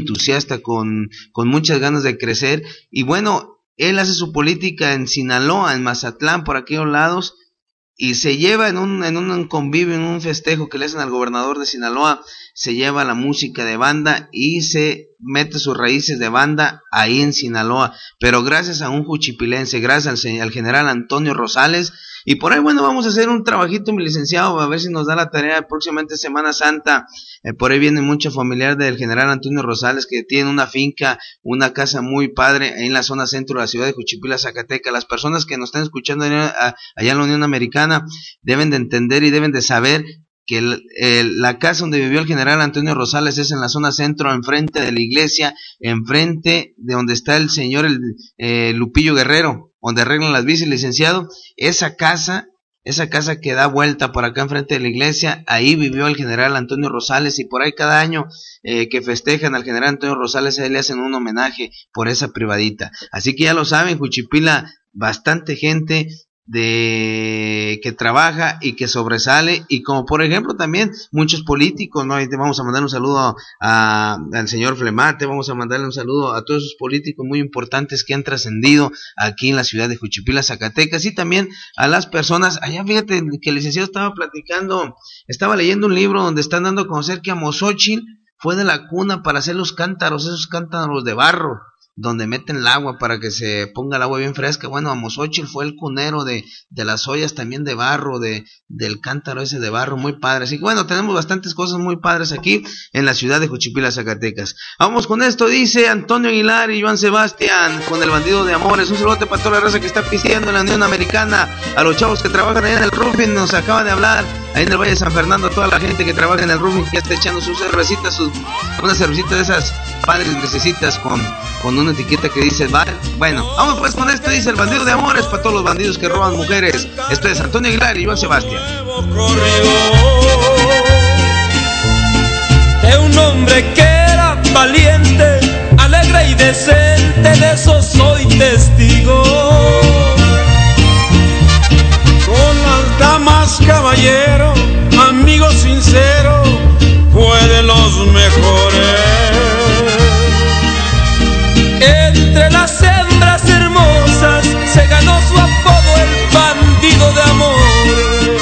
entusiasta, con muchas ganas de crecer. Y bueno, él hace su política en Sinaloa, en Mazatlán, por aquellos lados, y se lleva en un convivio, en un festejo que le hacen al gobernador de Sinaloa, se lleva la música de banda y se mete sus raíces de banda ahí en Sinaloa, pero gracias a un juchipilense, gracias al general Antonio Rosales. Y por ahí, bueno, vamos a hacer un trabajito, mi licenciado, a ver si nos da la tarea próximamente Semana Santa. Por ahí viene mucho familiar del general Antonio Rosales, que tiene una finca, una casa muy padre ahí en la zona centro de la ciudad de Juchipila, Zacatecas. Las personas que nos están escuchando allá en la Unión Americana deben de entender y deben de saber que la casa donde vivió el general Antonio Rosales es en la zona centro, enfrente de la iglesia, enfrente de donde está el señor Lupillo Guerrero, donde arreglan las bicis, licenciado. Esa casa que da vuelta por acá enfrente de la iglesia, ahí vivió el general Antonio Rosales, y por ahí cada año que festejan al general Antonio Rosales, a él le hacen un homenaje por esa privadita. Así que ya lo saben, Juchipila, bastante gente que trabaja y que sobresale, y como por ejemplo también muchos políticos, ¿no? Y te vamos a mandar un saludo al señor Flemate, vamos a mandarle un saludo a todos esos políticos muy importantes que han trascendido aquí en la ciudad de Juchipila, Zacatecas, y también a las personas, allá fíjate que el licenciado estaba leyendo un libro donde están dando a conocer que Amozochil fue de la cuna para hacer los cántaros, esos cántaros de barro, donde meten el agua para que se ponga el agua bien fresca. Bueno, Amozochil fue el cunero de las ollas también de barro, del cántaro ese de barro, muy padre. Así que bueno, tenemos bastantes cosas muy padres aquí en la ciudad de Juchipila, Zacatecas. Vamos con esto, dice Antonio Aguilar y Joan Sebastián, con El Bandido de Amores. Un saludo para toda la raza que está pisteando en la Unión Americana, a los chavos que trabajan ahí en el roofing, nos acaba de hablar, ahí en el Valle de San Fernando, toda la gente que trabaja en el roofing, que está echando sus cervecitas, una cervecita de esas padres grisecitas con una etiqueta que dice bueno, vamos pues con esto, dice El Bandido de Amores, para todos los bandidos que roban mujeres. Esto es Antonio Aguilar y Joan Sebastián. De un hombre que era valiente, alegre y decente, de eso soy testigo. Con las damas, caballero, amigo sincero, fue de los mejores. Entre las hembras hermosas se ganó su apodo, el bandido de amores.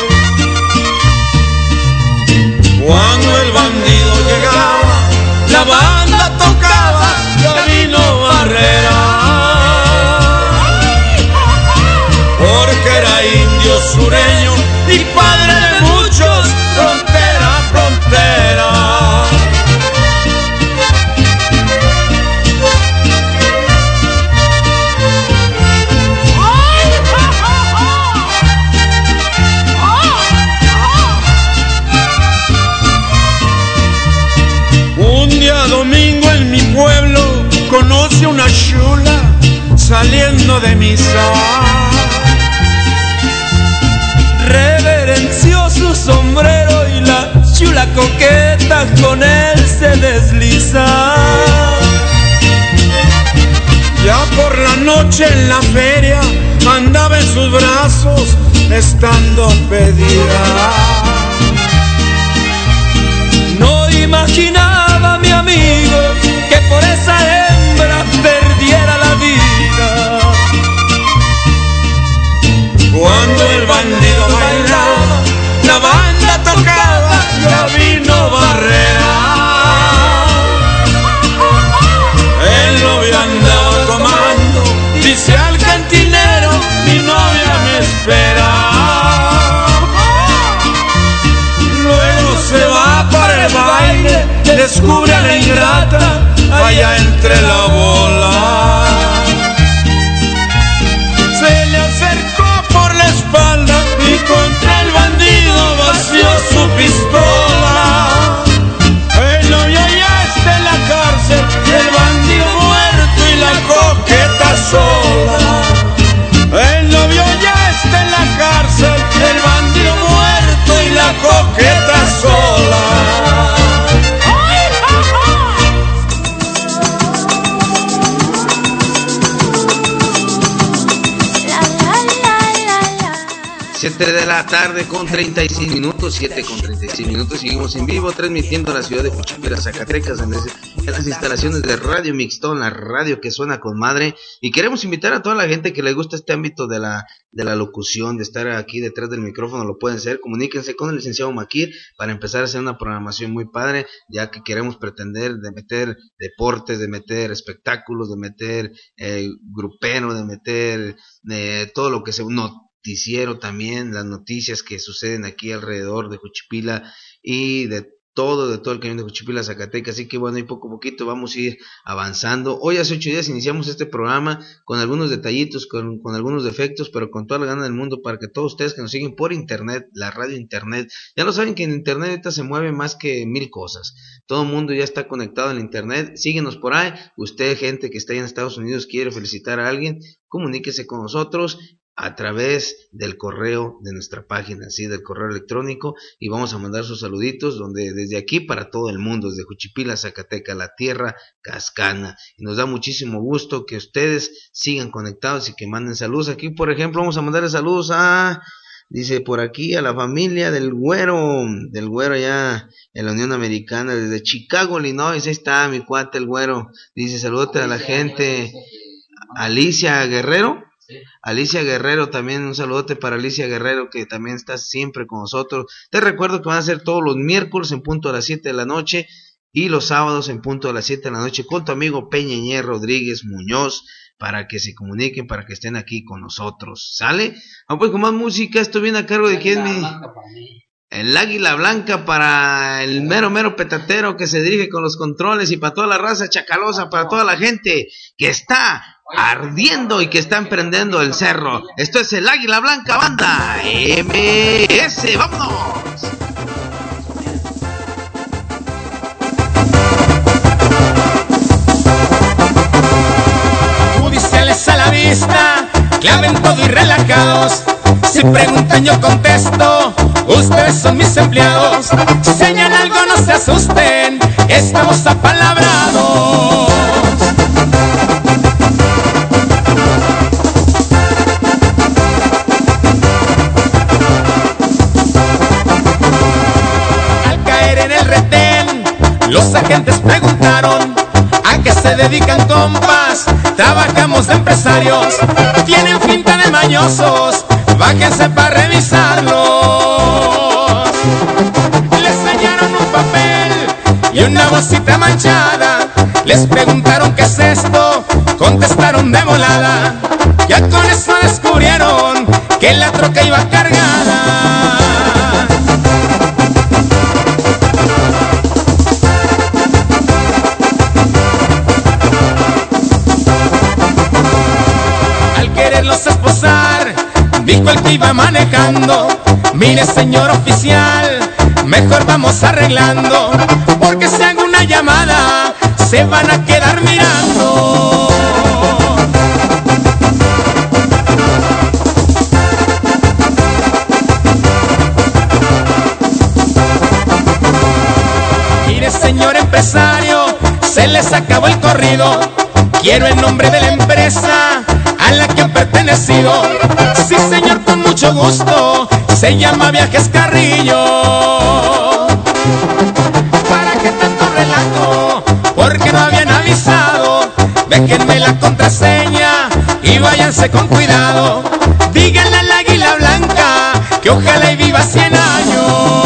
Cuando el bandido llegaba, la banda tocaba Gabino Barrera, porque era indio sureño y padre de muchos, frontera a frontera. Domingo en mi pueblo conoce una chula saliendo de misa. Reverenció su sombrero y la chula coqueta con él se desliza. Ya por la noche en la feria andaba en sus brazos estando pedida. No imaginaba mi amigo que por esa hembra perdiera la vida. Cuando el bandido bailaba, la banda tocaba Gabino Barrera. El novio andaba tomando, dice al cantinero, mi novia me espera. Luego se va para el baile, descubre a la ingrata allá entre la bola. Se le acercó por la espalda y contra el bandido vació su pistola. El novio ya está en la cárcel, el bandido muerto y la coqueta sola. El novio ya está en la cárcel, el bandido muerto y la coqueta sola. 7 de la tarde con 36 minutos, 7 con 36 minutos, seguimos en vivo transmitiendo a la ciudad de Juchipila, Zacatecas, en las instalaciones de Radio Mixtón, la radio que suena con madre, y queremos invitar a toda la gente que le gusta este ámbito de la locución, de estar aquí detrás del micrófono, lo pueden hacer, comuníquense con el licenciado Maquir para empezar a hacer una programación muy padre, ya que queremos pretender de meter deportes, de meter espectáculos, de meter grupero, de meter todo lo que sea, un noticiero también, las noticias que suceden aquí alrededor de Juchipila y de todo el cañón de Juchipila, Zacatecas. Así que bueno, y poco a poquito vamos a ir avanzando. Hoy hace 8 días iniciamos este programa con algunos detallitos, con algunos defectos, pero con toda la gana del mundo para que todos ustedes que nos siguen por internet, la radio internet, ya lo saben que en internet ahorita se mueve más que 1000 cosas. Todo el mundo ya está conectado en internet. Síguenos por ahí. Usted, gente que está ahí en Estados Unidos, quiere felicitar a alguien, comuníquese con nosotros a través del correo de nuestra página, así del correo electrónico, y vamos a mandar sus saluditos donde desde aquí para todo el mundo, desde Juchipila, Zacatecas, la tierra cascana, y nos da muchísimo gusto que ustedes sigan conectados y que manden saludos. Aquí por ejemplo vamos a mandarle saludos dice por aquí a la familia del güero allá en la Unión Americana, desde Chicago, Illinois. Ahí está mi cuate el güero, dice saludote a la gente. Alicia Guerrero. Alicia Guerrero, también un saludote para Alicia Guerrero, que también está siempre con nosotros. Te recuerdo que van a ser todos los miércoles en punto a las 7 de la noche y los sábados en punto a las 7 de la noche con tu amigo Peñeñer Rodríguez Muñoz, para que se comuniquen, para que estén aquí con nosotros. ¿Sale? Pues con más música, esto viene a cargo de quién el Águila Blanca para el mero petatero que se dirige con los controles, y para toda la raza chacalosa, para toda la gente que está ardiendo y que está emprendiendo el cerro. Esto es el Águila Blanca Banda MS. ¡Vámonos! Judiciales a la vista, claven todo y relajados. Si preguntan yo contesto, ustedes son mis empleados. Si señalan algo no se asusten, estamos apalabrados. Al caer en el retén, los agentes preguntaron: ¿a qué se dedican, compas? Trabajamos de empresarios. Tienen finta de mañosos, bájense para revisarlos. Les enseñaron un papel y una bolsita manchada. Les preguntaron qué es esto, contestaron de volada. Ya con eso descubrieron que la troca iba cargada. Al quererlos esposar, dijo el que iba manejando: mire señor oficial, mejor vamos arreglando, porque si hago una llamada se van a quedar mirando. Mire señor empresario, se les acabó el corrido. Quiero el nombre de la empresa a la que han pertenecido. Sí señor, con mucho gusto, se llama Viajes Carrillo. ¿Para qué tanto relajo? Porque no habían avisado. Déjenme la contraseña y váyanse con cuidado. Díganle al Águila Blanca que ojalá y viva 100 años.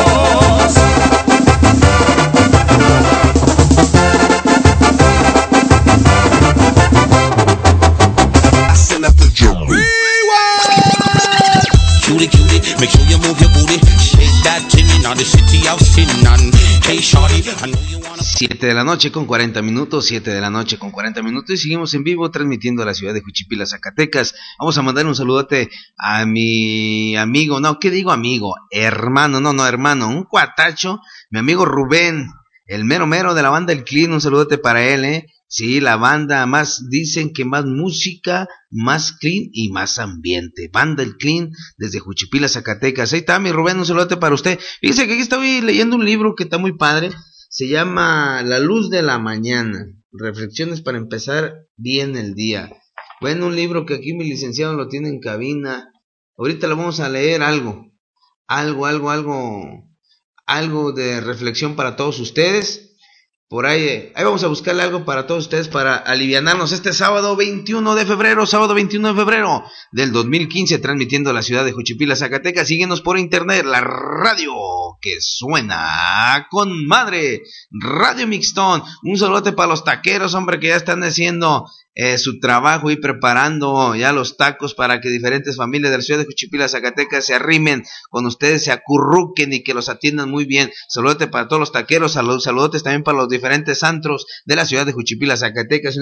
Make sure you move your booty, shake that tinny, now the city of sin none. Hey shorty, I know you wanna... 7 de la noche con 40 minutos, 7 de la noche con 40 minutos, y seguimos en vivo transmitiendo a la ciudad de Juchipila, Zacatecas. Vamos a mandar un saludote a mi amigo, no, ¿qué digo amigo? Hermano, no hermano, un cuatacho, mi amigo Rubén, el mero de la banda El Clean. Un saludote para él, Sí, la banda más, dicen que más música, más clean y más ambiente. Banda El Clean desde Juchipila, Zacatecas. Ahí está mi Rubén, un saludote para usted. Fíjese que aquí estoy leyendo un libro que está muy padre. Se llama La Luz de la Mañana. Reflexiones para empezar bien el día. Bueno, un libro que aquí mi licenciado lo tiene en cabina. Ahorita lo vamos a leer algo de reflexión para todos ustedes. Por ahí vamos a buscarle algo para todos ustedes para alivianarnos este sábado 21 de febrero del 2015, transmitiendo la ciudad de Juchipila, Zacatecas. Síguenos por internet, la radio que suena con madre, Radio Mixtón. Un saludote para los taqueros, hombre, que ya están haciendo su trabajo y preparando ya los tacos para que diferentes familias de la ciudad de Juchipila, Zacatecas se arrimen con ustedes, se acurruquen y que los atiendan muy bien. Saludote para todos los taqueros, saludotes también para los diferentes antros de la ciudad de Juchipila, Zacatecas,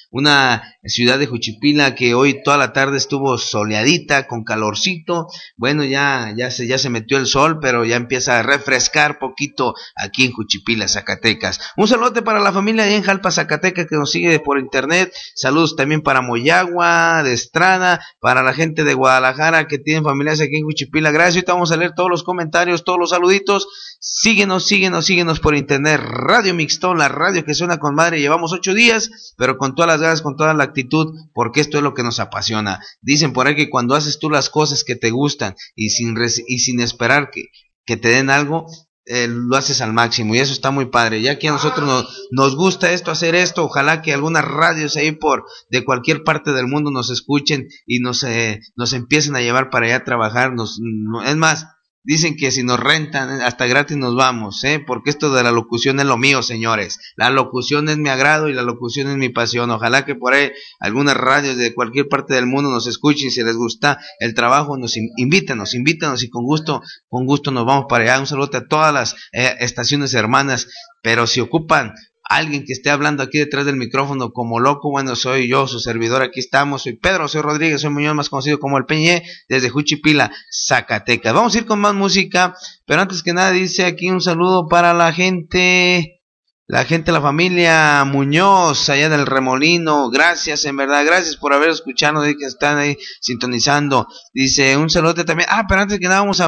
una ciudad de Juchipila que hoy toda la tarde estuvo soleadita, con calorcito. Bueno, ya se metió el sol, pero ya empieza a refrescar poquito aquí en Juchipila, Zacatecas. Un saludote para la familia de en Jalpa, Zacatecas, que nos sigue por internet. Saludos también para Moyagua, de Estrada, para la gente de Guadalajara que tienen familiares aquí en Juchipila. Gracias, ahorita vamos a leer todos los comentarios, todos los saluditos. Síguenos por internet, Radio Mixtón, la radio que suena con madre. Llevamos 8 días, pero con todas las ganas, con toda la actitud, porque esto es lo que nos apasiona. Dicen por ahí que cuando haces tú las cosas que te gustan y sin esperar que te den algo, lo haces al máximo, y eso está muy padre. Ya que a nosotros nos gusta hacer esto, ojalá que algunas radios ahí de cualquier parte del mundo nos escuchen y nos empiecen a llevar para allá a trabajar. Es más, dicen que si nos rentan hasta gratis nos vamos, porque esto de la locución es lo mío, señores. La locución es mi agrado y la locución es mi pasión. Ojalá que por ahí algunas radios de cualquier parte del mundo nos escuchen. Si les gusta el trabajo, invítanos y con gusto nos vamos para allá. Un saludo a todas las estaciones hermanas, pero si ocupan alguien que esté hablando aquí detrás del micrófono como loco, bueno, soy yo, su servidor. Aquí estamos, soy Pedro, soy Rodríguez, soy Muñoz, más conocido como el Peñé, desde Juchipila, Zacatecas. Vamos a ir con más música, pero antes que nada dice aquí un saludo para la gente, la familia Muñoz, allá del Remolino. Gracias, en verdad, gracias por haber escuchado, que están ahí sintonizando. Dice un saludo también. Pero antes que nada vamos a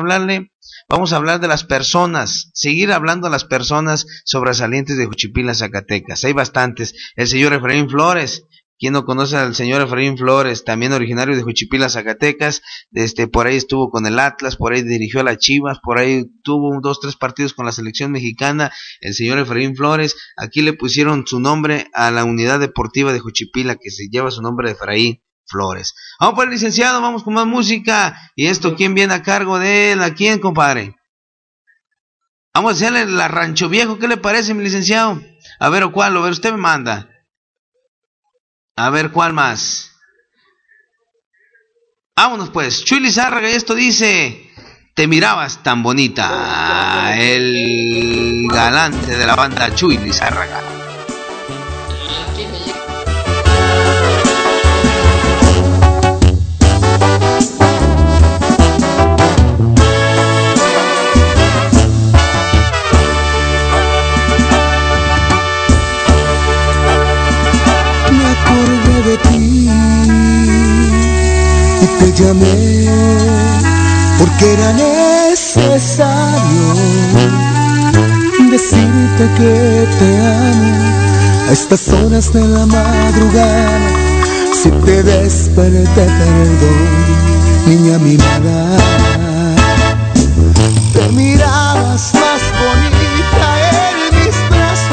hablar de las personas, seguir hablando a las personas sobresalientes de Juchipila, Zacatecas. Hay bastantes. El señor Efraín Flores, quien no conoce al señor Efraín Flores, también originario de Juchipila, Zacatecas, por ahí estuvo con el Atlas, por ahí dirigió a las Chivas, por ahí tuvo 2-3 partidos con la selección mexicana. El señor Efraín Flores, aquí le pusieron su nombre a la unidad deportiva de Juchipila, que se lleva su nombre de Efraín Flores. Vamos por el licenciado, vamos con más música. Y esto, ¿quién viene a cargo de él? ¿A quién, compadre? Vamos a hacerle la Rancho Viejo. ¿Qué le parece, mi licenciado? A ver, ¿cuál? A ver, usted me manda. A ver, ¿cuál más? Vámonos pues, Chuy Lizárraga, y esto dice: te mirabas tan bonita. El galante de la banda, Chuy Lizárraga. De ti y te llamé porque era necesario decirte que te amo a estas horas de la madrugada. Si te desperté, perdón, niña mimada. Te mirabas más bonita en mis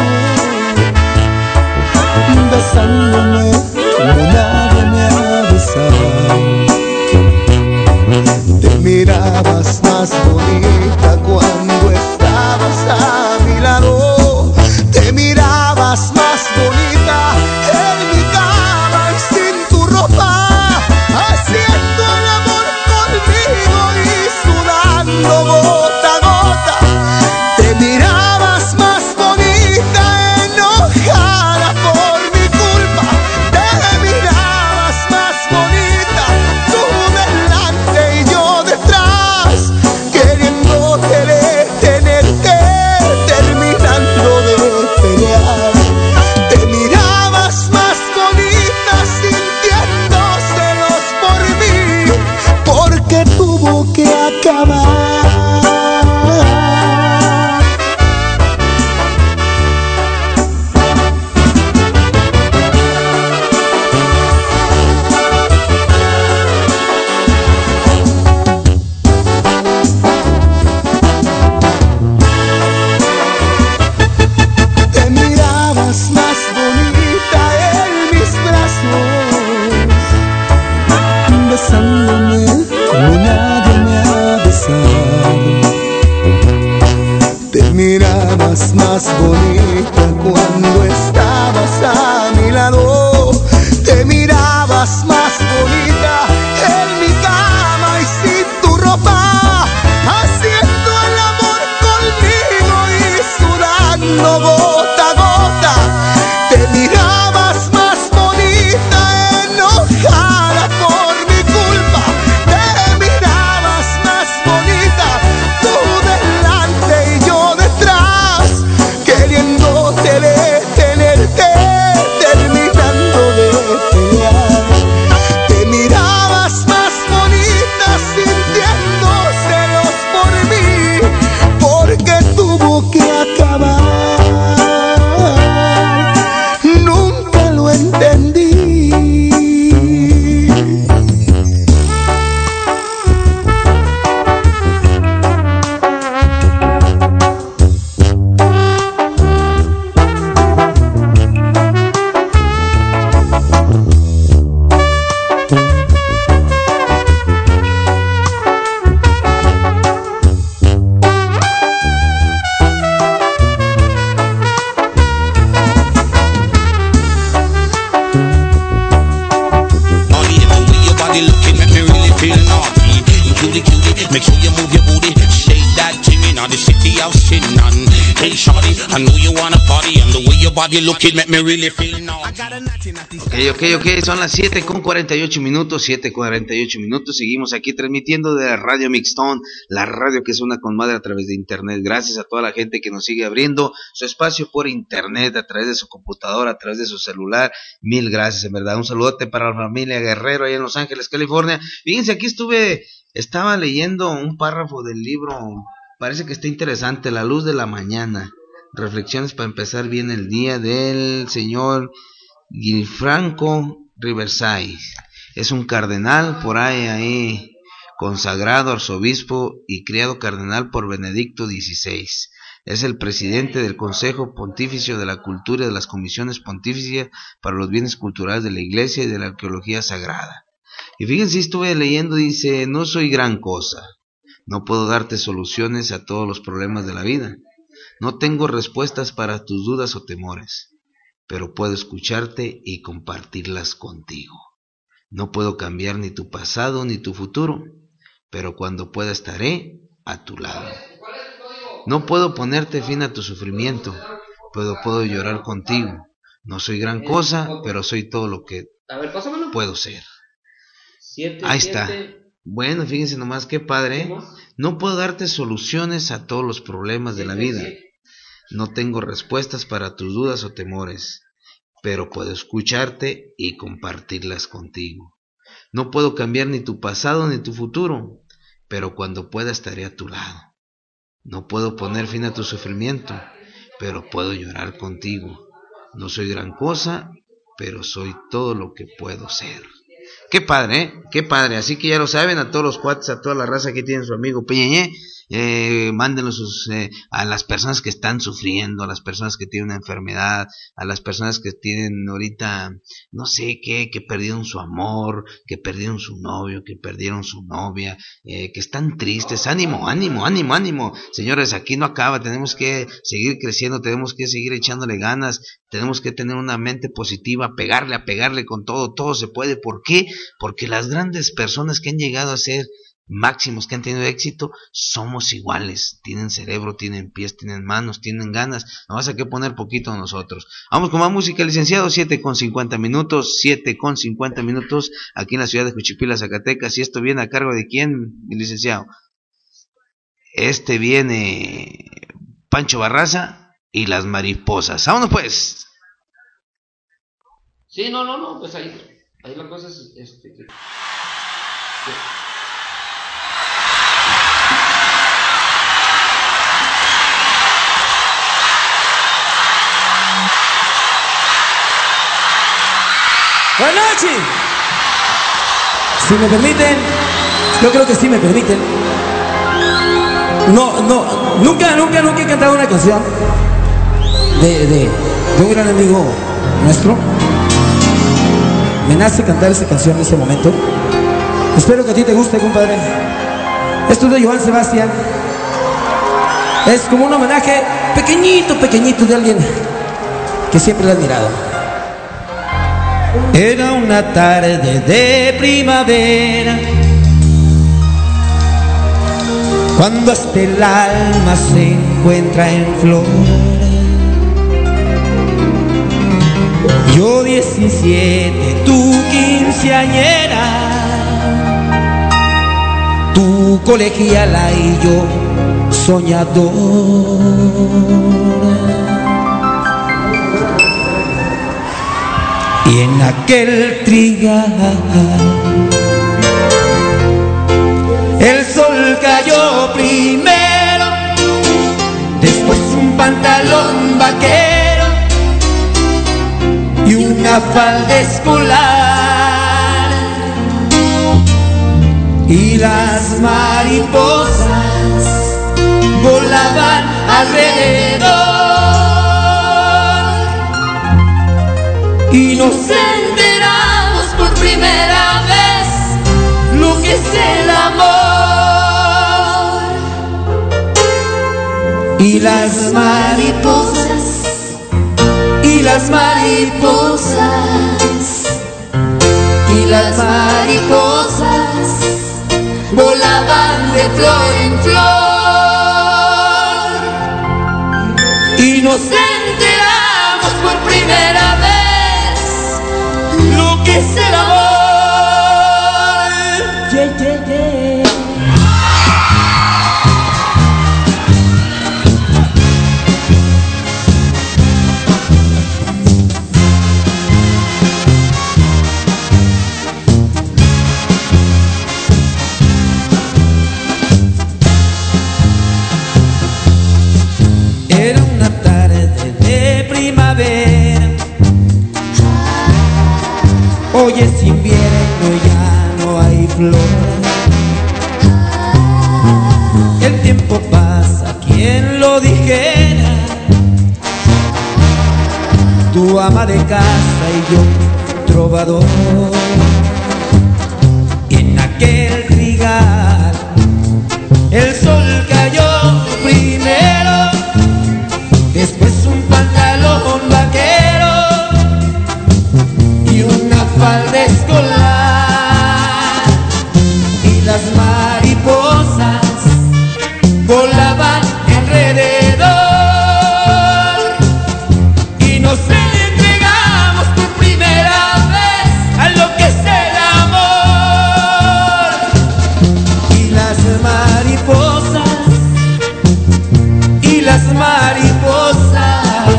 brazos, besándome como nadie me ha besado. Te mirabas más bonita cuando estabas a mi lado. Te mirabas más bonita en mi cama y sin tu ropa, haciendo el amor conmigo y sudando gota a gota. Te mirabas más bonita enojada por mi culpa, Make sure you move your booty, shake that thing in the city of Shinnon. Hey shawty, I know you wanna party, and the way your body looking make me really feel now. Ok, son las 7:48 minutos, 7:48 minutos, seguimos aquí transmitiendo de Radio Mixtón, la radio que suena con madre a través de internet. Gracias a toda la gente que nos sigue abriendo su espacio por internet, a través de su computadora, a través de su celular. Mil gracias, en verdad. Un saludote para la familia Guerrero allá en Los Ángeles, California. Fíjense, aquí estaba leyendo un párrafo del libro, parece que está interesante, La Luz de la Mañana, reflexiones para empezar bien el día, del señor Gianfranco Riverside. Es un cardenal por ahí consagrado arzobispo y criado cardenal por Benedicto XVI. Es el presidente del Consejo Pontificio de la Cultura y de las Comisiones Pontificias para los Bienes Culturales de la Iglesia y de la Arqueología Sagrada. Y fíjense, estuve leyendo, dice: no soy gran cosa, no puedo darte soluciones a todos los problemas de la vida, no tengo respuestas para tus dudas o temores, pero puedo escucharte y compartirlas contigo. No puedo cambiar ni tu pasado ni tu futuro, pero cuando pueda estaré a tu lado. No puedo ponerte fin a tu sufrimiento, pero puedo llorar contigo. No soy gran cosa, pero soy todo lo que puedo ser. Ahí está. Bueno, fíjense nomás qué padre. No puedo darte soluciones a todos los problemas de la vida. No tengo respuestas para tus dudas o temores, pero puedo escucharte y compartirlas contigo. No puedo cambiar ni tu pasado ni tu futuro, pero cuando pueda estaré a tu lado. No puedo poner fin a tu sufrimiento, pero puedo llorar contigo. No soy gran cosa, pero soy todo lo que puedo ser. Qué padre, ¿eh? Qué padre. Así que ya lo saben, a todos los cuates, a toda la raza que tiene su amigo Peñeñé, mándenlo a las personas que están sufriendo, a las personas que tienen una enfermedad, a las personas que tienen ahorita, no sé qué, que perdieron su amor, que perdieron su novio, que perdieron su novia, que están tristes. Ánimo. Señores, aquí no acaba, tenemos que seguir creciendo, tenemos que seguir echándole ganas, tenemos que tener una mente positiva, pegarle con todo se puede. ¿Por qué? Porque las grandes personas que han llegado a ser máximos, que han tenido éxito, somos iguales, tienen cerebro, tienen pies, tienen manos, tienen ganas, no vas a que poner poquito nosotros. Vamos con más música, licenciado. 7:50 minutos, aquí en la ciudad de Juchipila, Zacatecas. Y esto viene a cargo de ¿quién, mi licenciado? Viene Pancho Barraza y Las Mariposas. Vámonos pues. Sí, no, pues ahí la cosa es Buenas noches. Si me permiten, yo creo que sí me permiten. Nunca he cantado una canción de un gran amigo nuestro. Me nace cantar esa canción en ese momento. Espero que a ti te guste, compadre. Esto es de Joan Sebastián. Es como un homenaje pequeñito de alguien que siempre le he admirado. Era una tarde de primavera, cuando hasta el alma se encuentra en flor. Yo 17, tú quinceañera, tú colegiala y yo soñadora. Y en aquel trigal el sol cayó primero, después un pantalón vaquero y una falda escolar. Y las mariposas volaban alrededor. Y nos enteramos por primera vez lo que es el amor. Y las mariposas, y las mariposas, y las mariposas volaban de flor en flor y nos enteramos por primera vez lo que es el amor. Yeah, yeah, yeah. Era una tarde de primavera, hoy es invierno y ya no hay flor. El tiempo pasa, quien lo dijera, tu ama de casa y yo trovador. Y en aquel trigal el sol cayó primero, después un pantalón vaquero y una falda escolar, y las mariposas volaban alrededor y nos entregamos por primera vez a lo que es el amor. Y las mariposas, y las mariposas,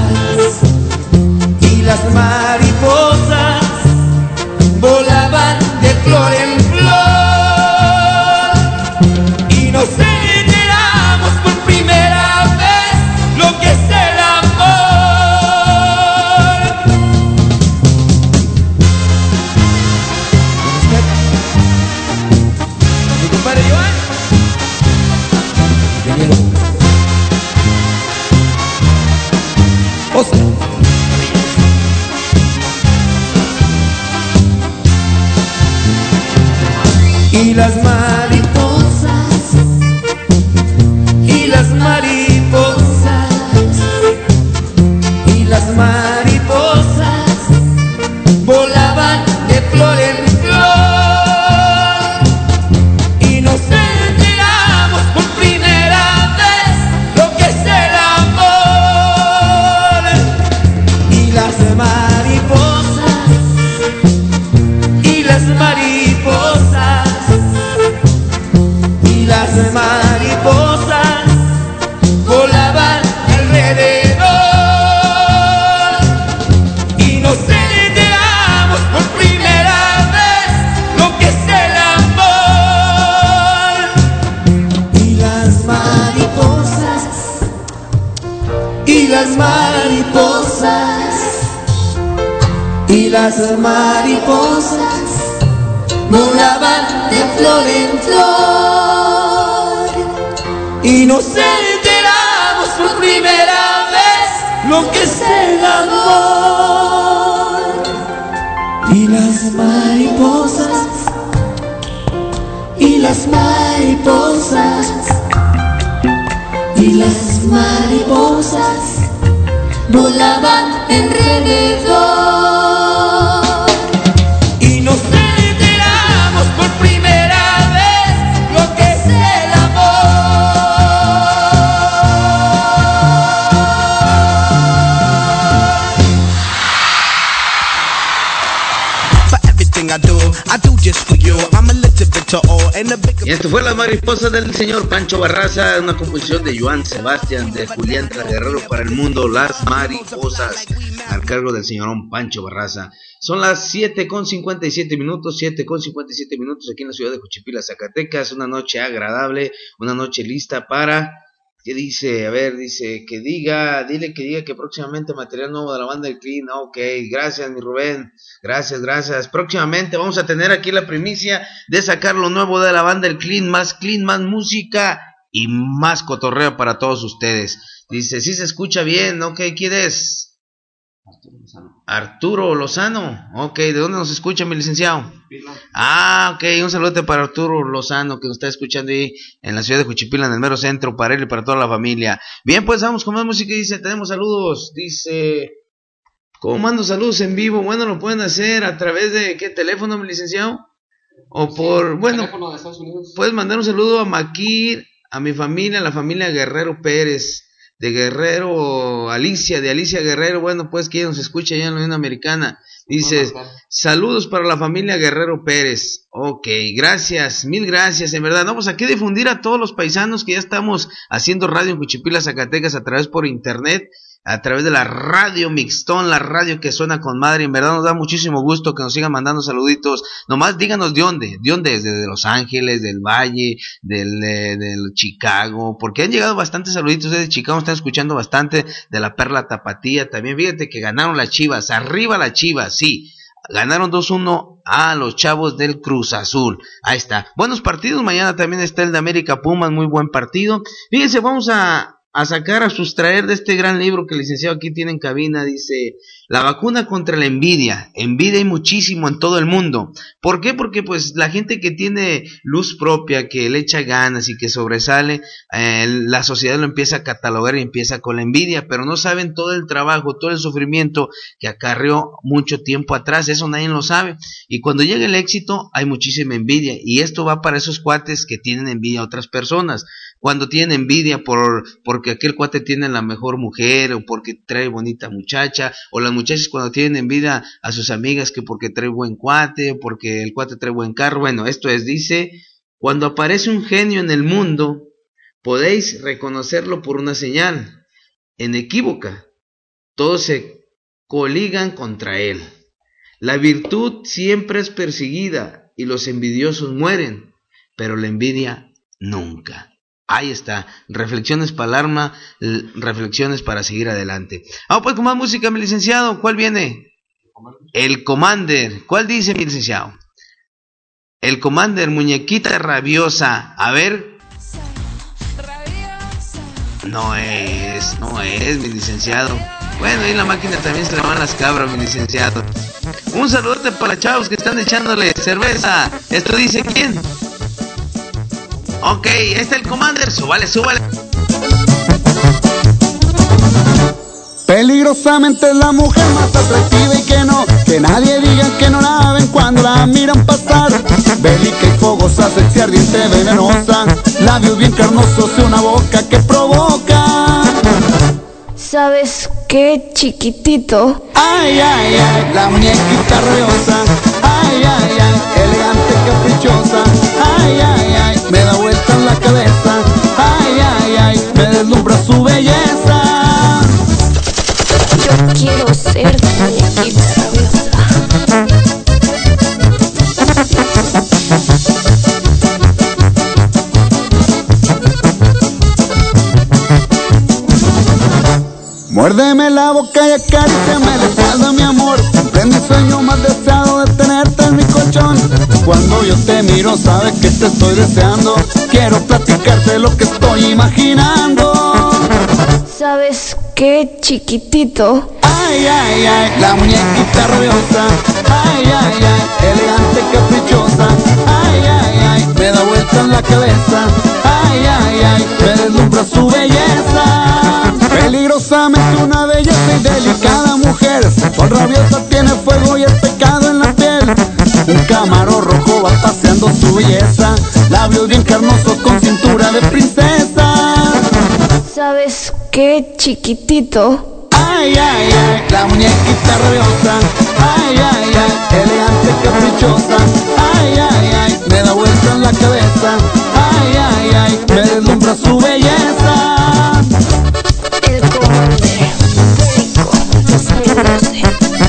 y las mariposas volaban de flor en flor y nos enteramos por primera vez lo que es el amor. Mi compadre Joan, ingeniero Osa. Y las mariposas, y las mariposas, y las mariposas volaban de flor en flor y nos enteramos por primera vez lo que es el amor. Y las mariposas, y las mariposas, y las mariposas volaban alrededor y nos enteramos por primera vez lo que es el amor. Y las mariposas, y las mariposas, y las mariposas volaban de flor en flor y nos enteramos por primera vez lo que es el amor. Y las mariposas, y las mariposas, y las mariposas volaban alrededor y nos enteramos por primera vez lo que es el amor. For everything I do just for you. I'm a little bit to all and a big. Y esto fue Las Mariposas del señor Pancho Barraza, una composición de Joan Sebastián de Julián Guerrero para el mundo. Las Mariposas, al cargo del señorón Pancho Barraza. Son las 7:57 minutos, 7:57 minutos aquí en la ciudad de Juchipila, Zacatecas. Una noche agradable, una noche lista para... ¿Qué dice? A ver, dice que diga, dile que diga que próximamente material nuevo de la banda del Clean. Ok, gracias mi Rubén, gracias. Próximamente vamos a tener aquí la primicia de sacar lo nuevo de la banda del Clean, más música y más cotorreo para todos ustedes. Dice, sí se escucha bien, ok, ¿quién es? Arturo Lozano, ok, ¿de dónde nos escucha mi licenciado? Ah, ok, un saludo para Arturo Lozano que nos está escuchando ahí en la ciudad de Juchipila, en el mero centro, para él y para toda la familia. Bien, pues vamos con más música. Dice, tenemos saludos, dice, ¿cómo mando saludos en vivo? Bueno, lo pueden hacer a través de, ¿qué teléfono, mi licenciado? O por, bueno, teléfono de Estados Unidos. puedes mandar un saludo a Maquir, a mi familia, la familia Guerrero Pérez, de Guerrero, de Alicia Guerrero, bueno, pues que ella nos escucha allá en la Unión Americana. Dices, saludos para la familia Guerrero Pérez. Ok, gracias, mil gracias, en verdad. No, pues aquí difundir a todos los paisanos que ya estamos haciendo radio en Juchipila, Zacatecas, a través por internet, a través de la radio Mixtón, la radio que suena con madre. En verdad nos da muchísimo gusto que nos sigan mandando saluditos. Nomás díganos de dónde es, desde Los Ángeles, del Valle, del Chicago, porque han llegado bastantes saluditos desde Chicago, están escuchando bastante de la Perla Tapatía. También fíjate que ganaron las Chivas, arriba las Chivas, sí. Ganaron 2-1 a los Chavos del Cruz Azul. Ahí está. Buenos partidos. Mañana también está el de América Pumas. Muy buen partido. Fíjense, vamos a sacar, a sustraer de este gran libro que el licenciado aquí tiene en cabina. Dice, la vacuna contra la envidia. Envidia hay muchísimo en todo el mundo. ¿Por qué? Porque pues la gente que tiene luz propia, que le echa ganas y que sobresale, la sociedad lo empieza a catalogar y empieza con la envidia, pero no saben todo el trabajo, todo el sufrimiento que acarreó mucho tiempo atrás. Eso nadie lo sabe. Y cuando llega el éxito hay muchísima envidia, y esto va para esos cuates que tienen envidia a otras personas. Cuando tienen envidia porque aquel cuate tiene la mejor mujer, o porque trae bonita muchacha, o las muchachas cuando tienen envidia a sus amigas que porque trae buen cuate, o porque el cuate trae buen carro. Bueno, esto es, dice, cuando aparece un genio en el mundo, podéis reconocerlo por una señal inequívoca. Todos se coligan contra él. La virtud siempre es perseguida y los envidiosos mueren, pero la envidia nunca. Ahí está, reflexiones para el alma, reflexiones para seguir adelante. Vamos pues con más música, mi licenciado. ¿Cuál viene? El Commander. ¿Cuál dice, mi licenciado? El Commander, muñequita rabiosa. A ver. No es, mi licenciado. Bueno, y la máquina también se le van las cabras, mi licenciado. Un saludote para los chavos que están echándole cerveza. ¿Esto dice quién? Ok, ahí está el Commander, súbale. Peligrosamente es la mujer más atractiva y que nadie diga que no la ven cuando la miran pasar. Bélica y fogosa, sexy, ardiente, venenosa, labios bien carnosos y una boca que provoca. ¿Sabes qué, chiquitito? Ay, ay, ay, la muñequita rabiosa. Ay, ay, ay, elegante, caprichosa. Ay, ay, ay, me da vuelta en la cabeza. Ay, ay, ay, me deslumbra su belleza. Yo quiero ser tu muñequita rabiosa. Muérdeme la boca y acaríciame la espalda, mi amor. Cumple mi sueño más deseado de tenerte en mi colchón. Cuando yo te miro, sabes que te estoy deseando. Quiero platicarte lo que estoy imaginando. ¿Sabes qué, chiquitito? Ay, ay, ay, la muñequita rabiosa. Ay, ay, ay, elegante, caprichosa. Ay, ay, ay, me da vuelta en la cabeza. Ay, ay, ay, me deslumbra su belleza. Peligrosamente una belleza y delicada mujer. Sensual, rabiosa, tiene fuego y el pecado en la piel. Un camaro rojo va paseando su belleza. Labios bien carnosos con cintura de princesa. ¿Sabes qué, chiquitito? Ay, ay, ay, la muñequita rabiosa. Ay, ay, ay, elegante, caprichosa. Ay, ay, ay, me da vuelta en la cabeza. Ay, ay, ay, me deslumbra su belleza. El Commander, rico, despeluce.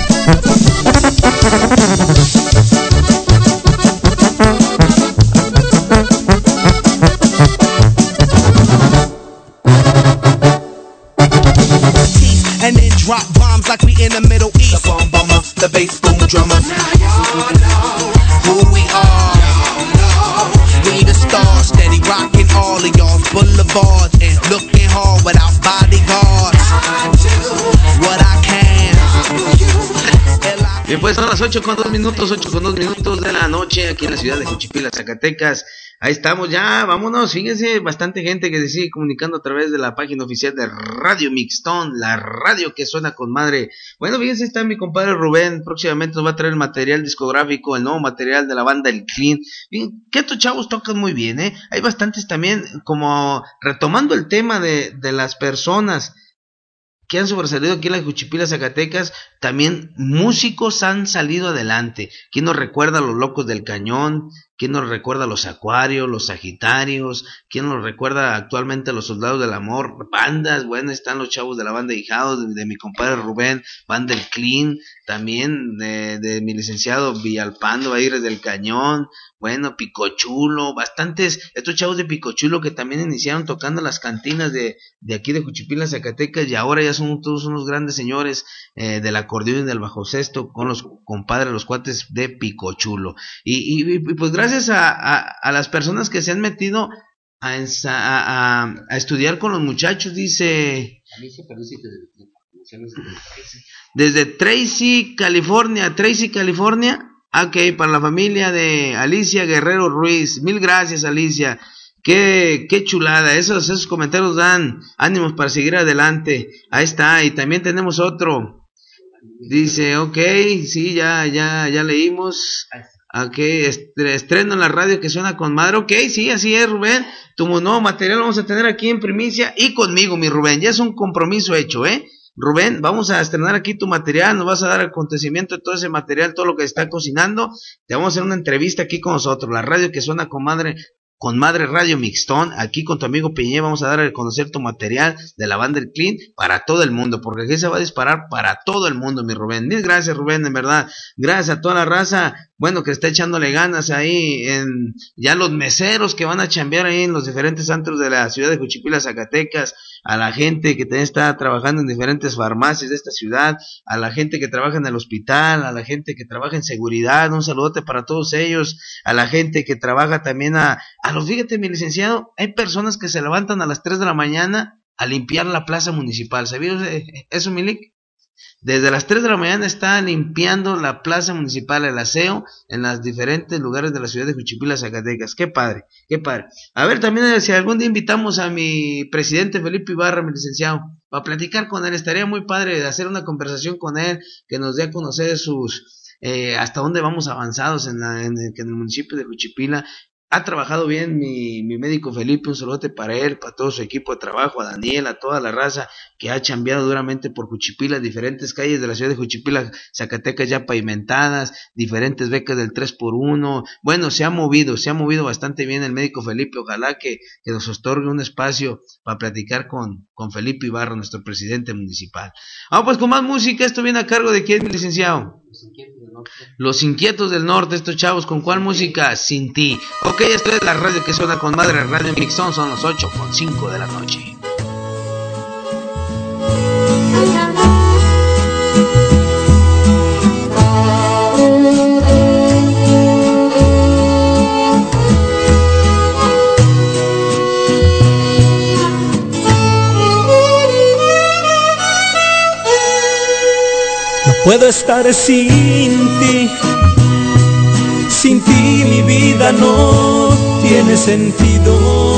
And then drop bombs like we in the Middle East. The bomb bomber, the bass boom drummer. Who we are. We the stars, steady rocking all of y'all's boulevards and looking hard without bodyguards. What I can. Bien, pues son las 8:02 minutos de la noche aquí en la ciudad de Juchipila, Zacatecas. Ahí estamos ya, vámonos, fíjense, bastante gente que se sigue comunicando a través de la página oficial de Radio Mixtón, la radio que suena con madre. Bueno, fíjense, está mi compadre Rubén, próximamente nos va a traer el material discográfico, el nuevo material de la banda El Clean. Bien, que estos chavos tocan muy bien, hay bastantes también, como retomando el tema de las personas que han sobresalido aquí en la Juchipila, Zacatecas, también músicos han salido adelante. ¿Quién nos recuerda a los Locos del Cañón? ¿Quién nos recuerda a los Acuarios, los Sagitarios? ¿Quién nos recuerda actualmente a los Soldados del Amor? Bandas, bueno, están los chavos de la banda Hijados, de mi compadre Rubén, banda El Clean, también de mi licenciado Villalpando, Aires del Cañón, bueno, Picochulo, bastantes, estos chavos de Picochulo que también iniciaron tocando las cantinas de aquí de Juchipila, Zacatecas, y ahora ya son todos unos grandes señores del acordeón y del bajo sexto, con los compadres, los cuates de Picochulo. Y pues gracias a las personas que se han metido a estudiar con los muchachos, dice desde Tracy, California, ok, para la familia de Alicia Guerrero Ruiz, mil gracias Alicia, qué chulada, esos comentarios dan ánimos para seguir adelante. Ahí está, y también tenemos otro, dice, ok, sí, ya leímos. Ok, estreno en la radio que suena con madre. Ok, sí, así es, Rubén. Tu nuevo material lo vamos a tener aquí en primicia y conmigo, mi Rubén. Ya es un compromiso hecho, Rubén, vamos a estrenar aquí tu material. Nos vas a dar acontecimiento de todo ese material, todo lo que está cocinando. Te vamos a hacer una entrevista aquí con nosotros. La radio que suena con madre Radio Mixtón, aquí con tu amigo Piñé vamos a dar a conocer tu material de la banda El Clean para todo el mundo, porque aquí se va a disparar para todo el mundo, mi Rubén. Mil gracias, Rubén, en verdad. Gracias a toda la raza, bueno, que está echándole ganas ahí, ya los meseros que van a chambear ahí en los diferentes antros de la ciudad de Juchipila, Zacatecas, a la gente que también está trabajando en diferentes farmacias de esta ciudad, a la gente que trabaja en el hospital, a la gente que trabaja en seguridad, un saludote para todos ellos, a la gente que trabaja también fíjate, mi licenciado, hay personas que se levantan a las 3 de la mañana a limpiar la plaza municipal. ¿Sabías eso, Milik? Desde las 3 de la mañana está limpiando la plaza municipal, el aseo en los diferentes lugares de la ciudad de Juchipila, Zacatecas. Qué padre, qué padre. A ver, también si algún día invitamos a mi presidente Felipe Ibarra, mi licenciado, para platicar con él, estaría muy padre de hacer una conversación con él, que nos dé a conocer hasta dónde vamos avanzados en el municipio de Juchipila. Ha trabajado bien mi médico Felipe, un saludote para él, para todo su equipo de trabajo, a Daniel, a toda la raza que ha chambeado duramente por Juchipila, diferentes calles de la ciudad de Juchipila, Zacatecas ya pavimentadas, diferentes becas del 3x1, bueno, se ha movido bastante bien el médico Felipe, ojalá que nos otorgue un espacio para platicar con Felipe Ibarra, nuestro presidente municipal. Vamos pues con más música, esto viene a cargo de quién, mi licenciado. Los Inquietos del Norte, estos chavos, ¿con cuál música? Sin ti. Ok, esto es la radio que suena con madre, Radio Mixtón, son los 8:05 de la noche. Puedo estar sin ti mi vida no tiene sentido.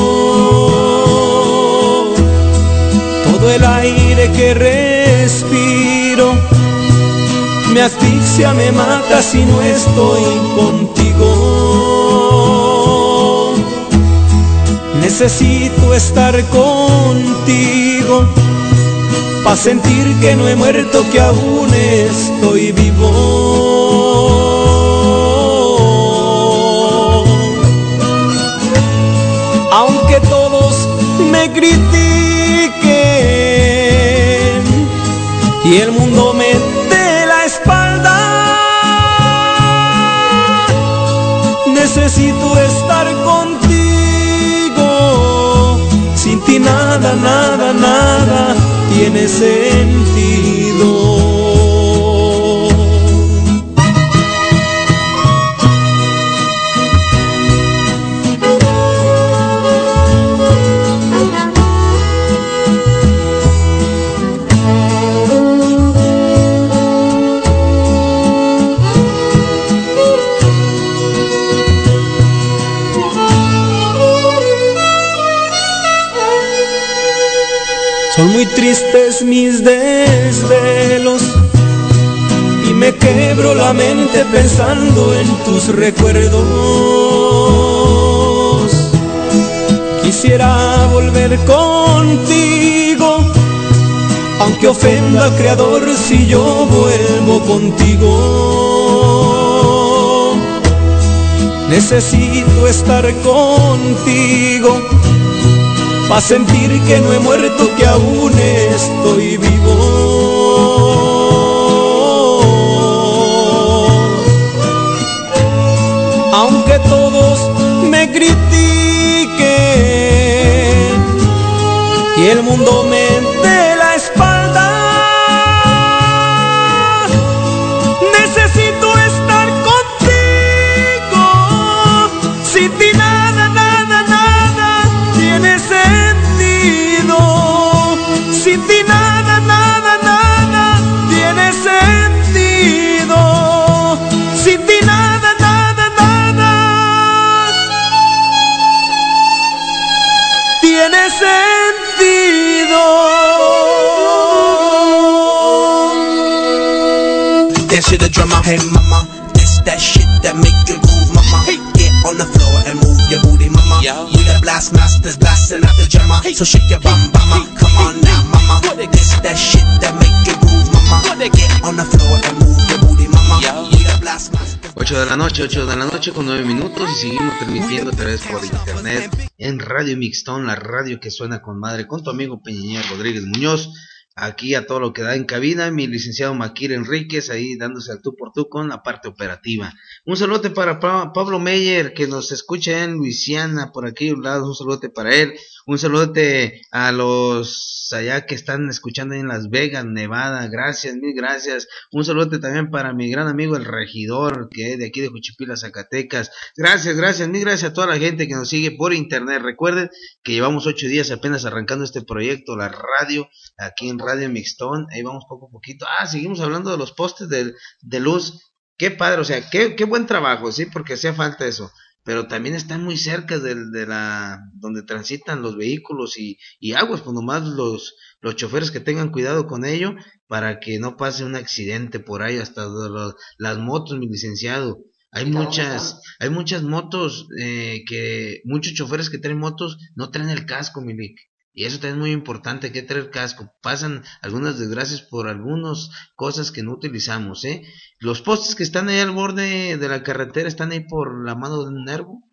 Todo el aire que respiro me asfixia, me mata si no estoy contigo. Necesito estar contigo pa' sentir que no he muerto, que aún estoy vivo. Aunque todos me critiquen y el mundo me dé la espalda, necesito estar contigo. Sin ti nada, nada, nada tiene sentido. tristes mis desvelos y me quebro la mente pensando en tus recuerdos. Quisiera volver contigo, aunque ofenda al Creador si yo vuelvo contigo. Necesito estar contigo pa' sentir que no he muerto, que aún estoy vivo. Aunque todos me critiquen y el mundo me dé la espalda, necesito estar contigo. Sin ti nada, nada, nada tiene sentido. Sin ti nada, nada, nada tiene sentido. Sin ti nada, nada, nada tiene sentido. Dance to the drummer, hey mama. This that shit that make you groove, mama. Get on the floor and move your booty, mama. We the blast masters blasting out the drummer. So shake your bum, mama. Come on now, mama. This that shit that make you groove, mama. Get on the floor and move your booty, mama. We the blast masters. 8 de la noche con 9 minutos y seguimos transmitiendo a través por internet en Radio Mixtón, la radio que suena con madre, con tu amigo Peña Rodríguez Muñoz. Aquí a todo lo que da en cabina, mi licenciado Maquir Enríquez, ahí dándose al tú por tú con la parte operativa. Un saludote para Pablo Meyer, que nos escucha en Luisiana, por aquellos lados, un saludote para él. Un saludote a los allá que están escuchando en Las Vegas, Nevada, gracias, mil gracias. Un saludote también para mi gran amigo el regidor, que es de aquí de Juchipila, Zacatecas. Gracias, mil gracias a toda la gente que nos sigue por internet. Recuerden que llevamos 8 días apenas arrancando este proyecto, la radio, aquí en Radio Mixtón, ahí vamos poco a poquito. Seguimos hablando de los postes de luz, qué padre, o sea, qué buen trabajo, sí, porque hacía falta eso, pero también están muy cerca de la donde transitan los vehículos y aguas, pues nomás los choferes que tengan cuidado con ello, para que no pase un accidente por ahí, hasta las motos, mi licenciado. Hay muchas motos, que muchos choferes que traen motos no traen el casco, mi lic. Y eso también es muy importante, que traer casco. Pasan algunas desgracias por algunas cosas que no utilizamos, ¿eh? Los postes que están ahí al borde de la carretera están ahí por la Amado Nervo,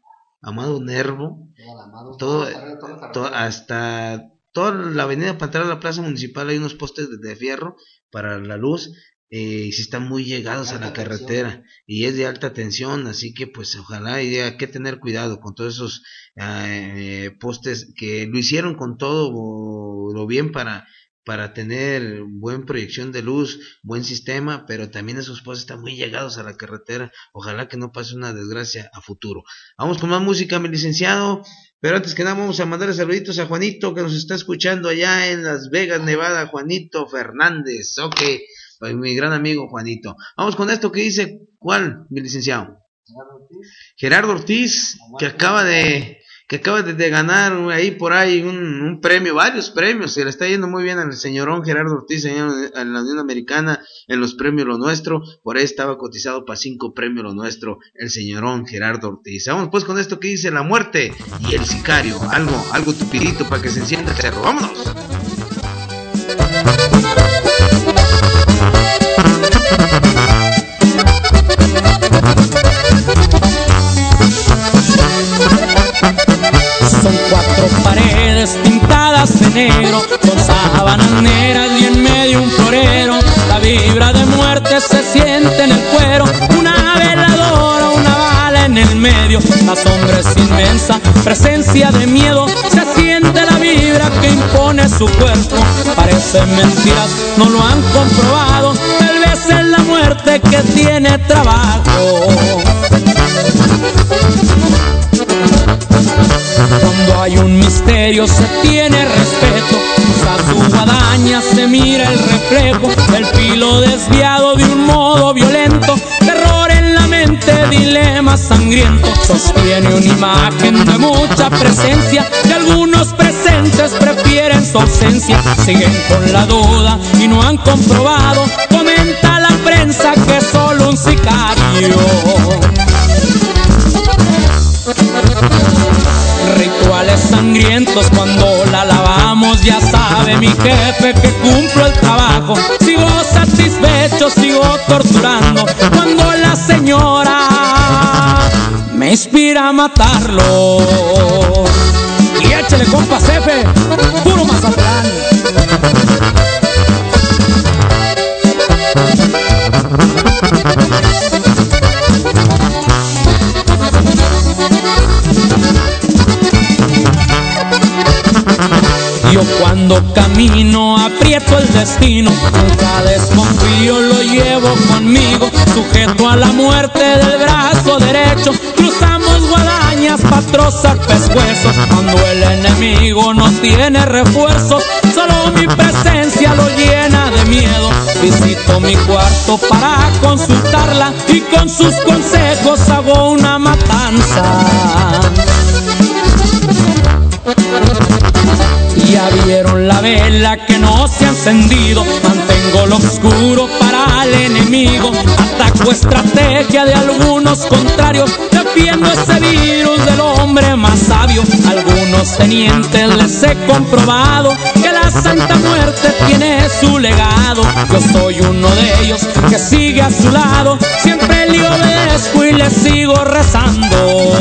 todo hasta toda la avenida para entrar a la plaza municipal hay unos postes de fierro para la luz. Y si están muy llegados a la carretera y es de alta tensión, así que pues ojalá, hay que tener cuidado con todos esos postes que lo hicieron con todo lo bien para tener buena proyección de luz, buen sistema, pero también esos postes están muy llegados a la carretera. Ojalá que no pase una desgracia a futuro. Vamos con más música, mi licenciado, pero antes que nada vamos a mandarle saluditos a Juanito, que nos está escuchando allá en Las Vegas, Nevada. Juanito Fernández, ok, mi gran amigo Juanito. Vamos con esto que dice, ¿cuál, mi licenciado? Gerardo Ortiz, que acaba de ganar ahí por ahí un premio, varios premios. Se le está yendo muy bien al señorón Gerardo Ortiz en la Unión Americana, en los premios Lo Nuestro. Por ahí estaba cotizado para 5 premios Lo Nuestro el señorón Gerardo Ortiz. Vamos pues con esto que dice La Muerte y el Sicario, algo tupidito para que se encienda el cerro. ¡Vámonos! Son 4 paredes pintadas de negro, con sábanas negras y en medio un florero. La vibra de muerte se siente en el cuero, una veladora, una bala en el medio. La sombra es inmensa, presencia de miedo, se siente la vibra que impone su cuerpo. Parecen mentiras, no lo han comprobado, tal vez es la muerte que tiene trabajo. Cuando hay un misterio se tiene respeto, a su guadaña se mira el reflejo, el filo desviado de un modo violento, terror en la mente, dilema más sangriento sostiene una imagen de mucha presencia, que algunos presentes prefieren su ausencia. Siguen con la duda y no han comprobado, comenta la prensa que es solo un sicario. Rituales sangrientos cuando la lavamos, ya sabe mi jefe que cumplo el trabajo. Sigo satisfecho, sigo torturando cuando la señora me inspira a matarlo. Y échale compas, jefe, puro Mazatlán. Yo cuando camino aprieto el destino, nunca desconfío, lo llevo conmigo, sujeto a la muerte del brazo derecho. Cruzamos guadañas pa' trozar pescuezos, cuando el enemigo no tiene refuerzos, solo mi presencia lo llena de miedo. Visito mi cuarto para consultarla y con sus consejos hago una matanza. Ya vieron la vela que no se ha encendido, mantengo lo oscuro para el enemigo, ataco estrategia de algunos contrarios, defiendo ese virus del hombre más sabio. Algunos tenientes les he comprobado que la Santa Muerte tiene su legado. Yo soy uno de ellos que sigue a su lado, siempre le obedezco y le sigo rezando.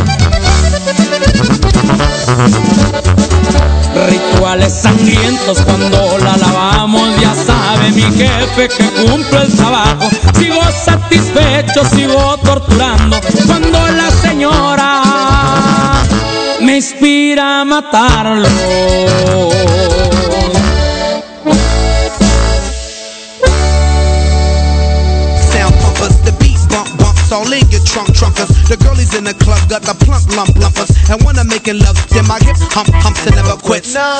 Rituales sangrientos cuando la lavamos, ya sabe mi jefe que cumplo el trabajo. Sigo satisfecho, sigo torturando cuando la señora me inspira a matarlo. All in your trunkers. The girlies in the club got the lumpers. And when I'm making love, then my hips humps and never quits. No.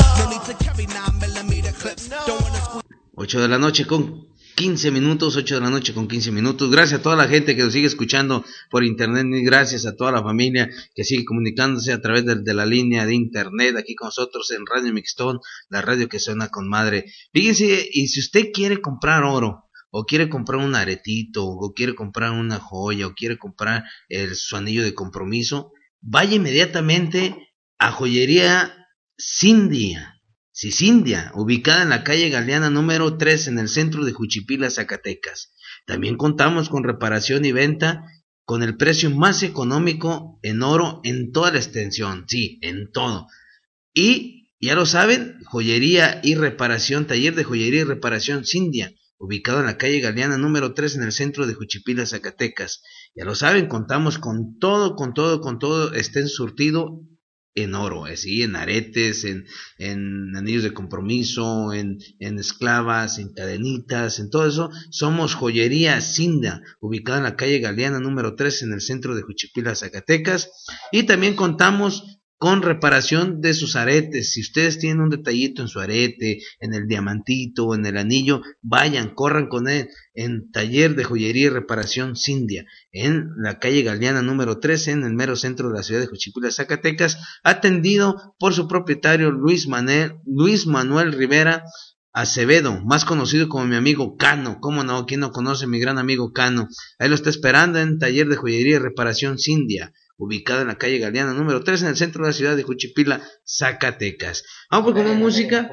8 de la noche con 15 minutos, 8 de la noche con 15 minutos. Gracias a toda la gente que nos sigue escuchando por internet, y gracias a toda la familia que sigue comunicándose a través de la línea de internet aquí con nosotros en Radio Mixtón, la radio que suena con madre. Fíjense, y si usted quiere comprar oro, o quiere comprar un aretito, o quiere comprar una joya, o quiere comprar su anillo de compromiso, vaya inmediatamente a Joyería Cindia. Sí, Cindia, ubicada en la calle Galeana número 3 en el centro de Juchipila, Zacatecas. También contamos con reparación y venta con el precio más económico en oro en toda la extensión, sí, en todo. Y ya lo saben, joyería y reparación, taller de joyería y reparación Cindia, ubicado en la calle Galeana número 3 en el centro de Juchipila, Zacatecas. Ya lo saben, contamos con todo, estén surtido en oro, así, en aretes, en anillos de compromiso, en esclavas, en cadenitas, en todo eso. Somos Joyería Cinda, ubicada en la calle Galeana número 3 en el centro de Juchipila, Zacatecas. Y también contamos con reparación de sus aretes. Si ustedes tienen un detallito en su arete, en el diamantito, en el anillo, vayan, corran con él en Taller de Joyería y Reparación Cindia, en la calle Galeana número 13, en el mero centro de la ciudad de Juchipila, Zacatecas, atendido por su propietario Luis Manuel Rivera Acevedo, más conocido como mi amigo Cano. ¿Cómo no? ¿Quién no conoce a mi gran amigo Cano? Ahí lo está esperando en Taller de Joyería y Reparación Cindia, ubicada en la calle Galeana número 3 en el centro de la ciudad de Juchipila, Zacatecas. Vamos con una música.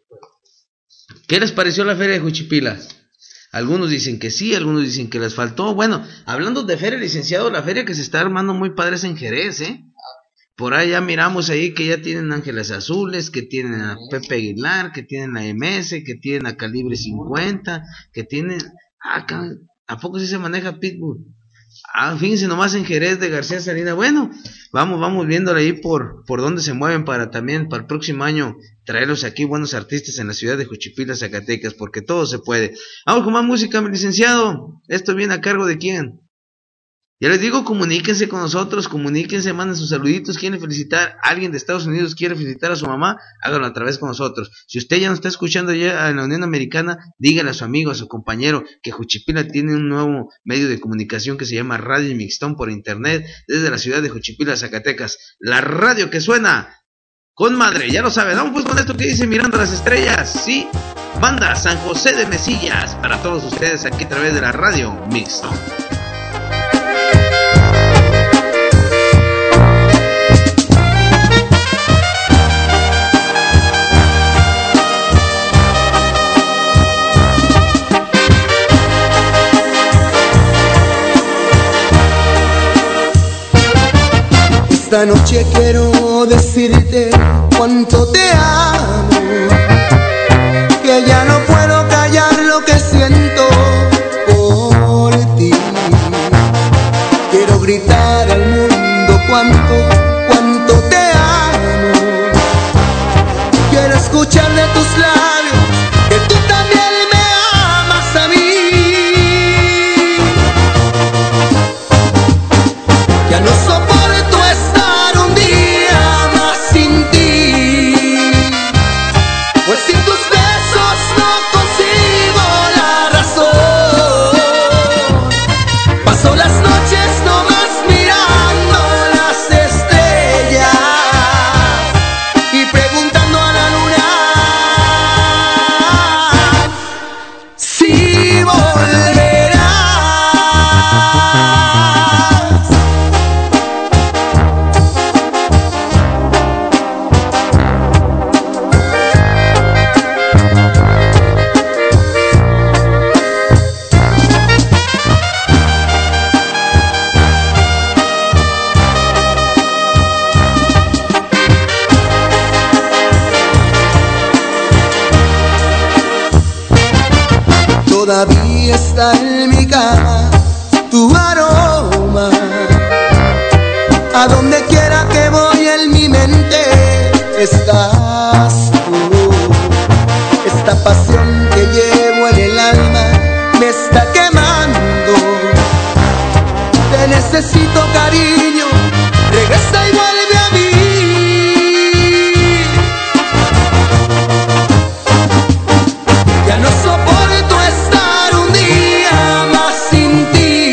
¿Qué les pareció la feria de Juchipila? Algunos dicen que sí, algunos dicen que les faltó. Bueno, hablando de feria, licenciado, la feria que se está armando muy padre es en Jerez, Por ahí ya miramos ahí que ya tienen Ángeles Azules, que tienen a Pepe Aguilar, que tienen a MS, que tienen a Calibre 50, que tienen... ¿A poco sí se maneja Pitbull? Fíjense nomás en Jerez de García Salina. Bueno, vamos viéndole ahí por dónde se mueven para también para el próximo año traerlos aquí buenos artistas en la ciudad de Juchipila, Zacatecas, porque todo se puede. Vamos con más música, mi licenciado. ¿Esto viene a cargo de quién? Ya les digo, comuníquense con nosotros, comuníquense, manden sus saluditos, quieren felicitar a alguien de Estados Unidos, quiere felicitar a su mamá, háganlo a través con nosotros. Si usted ya nos está escuchando ya en la Unión Americana, dígale a su amigo, a su compañero, que Juchipila tiene un nuevo medio de comunicación que se llama Radio Mixtón por internet, desde la ciudad de Juchipila, Zacatecas. La radio que suena con madre, ya lo saben. Vamos pues con esto que dice Mirando las Estrellas, sí, banda San José de Mesillas, para todos ustedes aquí a través de la Radio Mixtón. Esta noche quiero decirte cuánto te amo, que ya no puedo callar lo que siento por ti. Quiero gritar al mundo cuánto te amo. Quiero escuchar de tus labios que tú también me amas a mí. Ya no soporto estar un día más sin ti, pues sin tus besos no consigo la razón. Paso las noches nomás mirando las estrellas y preguntando a la luna si volverás. Todavía está en mi cama tu aroma. A donde quiera que voy en mi mente estás tú. Esta pasión que llevo en el alma me está quemando. Te necesito, cariño, regresa y vuelve a mí. Ya no soporto estar un día más sin ti,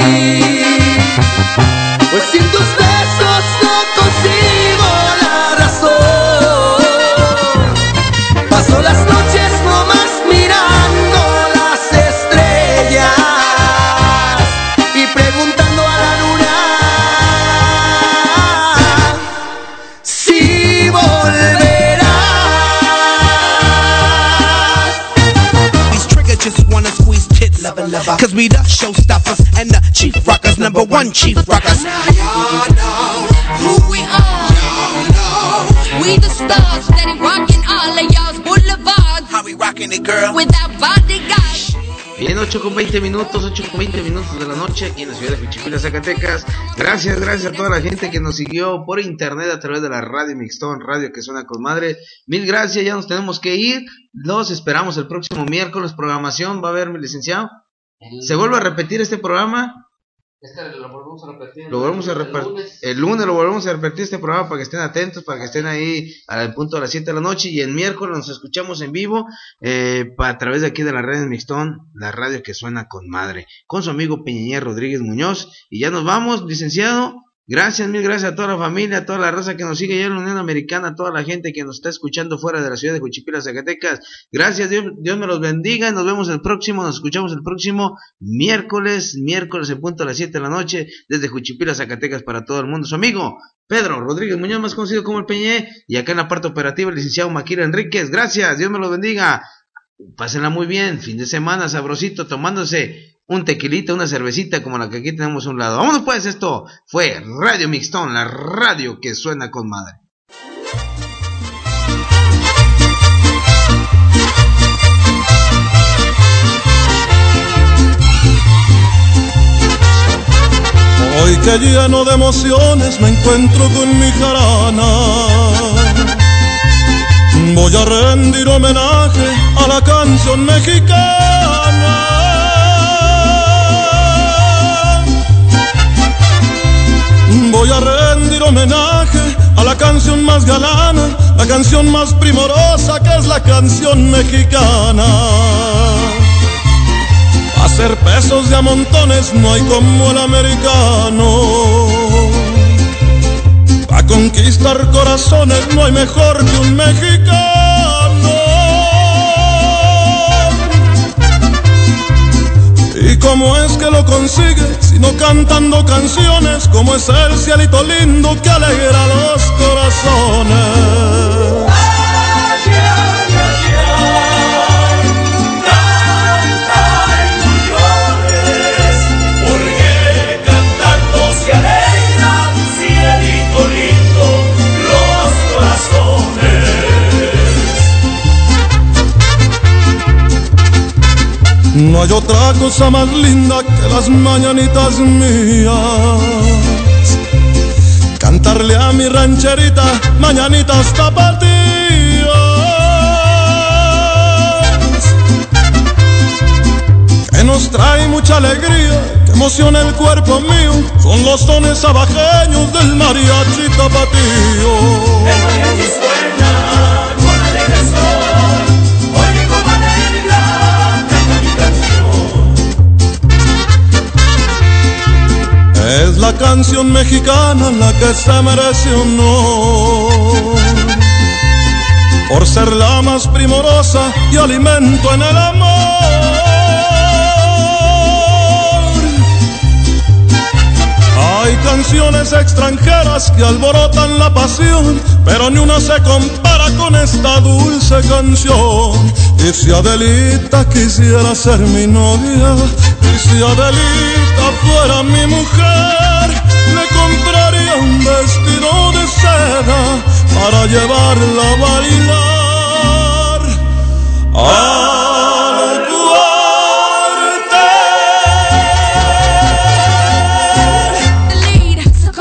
pues sin tus besos no consigo la razón. Paso las noches nomás mirando las estrellas y preguntando a la luna si volverás. These triggers just wanna squeeze tits, cause we the showstoppers and the chief rockers, number one chief rockers. Now y'all know who we are. Y'all know we the stars steady rocking all of y'all's boulevards. How we rocking it, girl? Without bodyguards. Bien, 8:20 minutos de la noche aquí en la ciudad de Juchipila, Zacatecas. Gracias a toda la gente que nos siguió por internet a través de la Radio Mixtón, radio que suena con madre. Mil gracias, ya nos tenemos que ir. Los esperamos el próximo miércoles. Programación va a haber, mi licenciado. ¿Se vuelve a repetir este programa? Lo volvemos a repetir. El lunes lo volvemos a repetir este programa para que estén atentos, para que estén ahí al punto de las 7 de la noche. Y el miércoles nos escuchamos en vivo a través de aquí de la Radio Mixtón, la radio que suena con madre, con su amigo Peñañez Rodríguez Muñoz. Y ya nos vamos, licenciado. Gracias, mil gracias a toda la familia, a toda la raza que nos sigue allá en la Unión Americana, a toda la gente que nos está escuchando fuera de la ciudad de Juchipila, Zacatecas. Gracias, Dios me los bendiga. Nos vemos nos escuchamos el próximo miércoles en punto a las 7 de la noche, desde Juchipila, Zacatecas, para todo el mundo. Su amigo Pedro Rodríguez Muñoz, más conocido como el Peñé, y acá en la parte operativa el licenciado Maquira Enríquez. Gracias, Dios me los bendiga. Pásenla muy bien, fin de semana sabrosito, tomándose un tequilita, una cervecita como la que aquí tenemos a un lado. Vámonos pues, esto fue Radio Mixtón, la radio que suena con madre. Hoy que lleno de emociones me encuentro con mi jarana, voy a rendir homenaje a la canción mexicana. voy a rendir homenaje a la canción más galana, la canción más primorosa, que es la canción mexicana. Hacer pesos de a montones no hay como el americano. A conquistar corazones no hay mejor que un mexicano. ¿Y cómo es que lo consigue? Sino cantando canciones como es el cielito lindo que alegra los corazones. No hay otra cosa más linda que las mañanitas mías. Cantarle a mi rancherita mañanitas tapatías, que nos trae mucha alegría, que emociona el cuerpo mío. Son los sones abajeños del mariachi tapatío. El mariachi suena con alegre son, hoy mi copa negra canta mi canción. Es la canción mexicana la que se merece honor, por ser la más primorosa y alimento en el amor. Hay canciones extranjeras que alborotan la pasión, pero ni una se compara con esta dulce canción. Y si Adelita quisiera ser mi novia, y si Adelita fuera mi mujer, le compraría un vestido de seda para llevarla a bailar.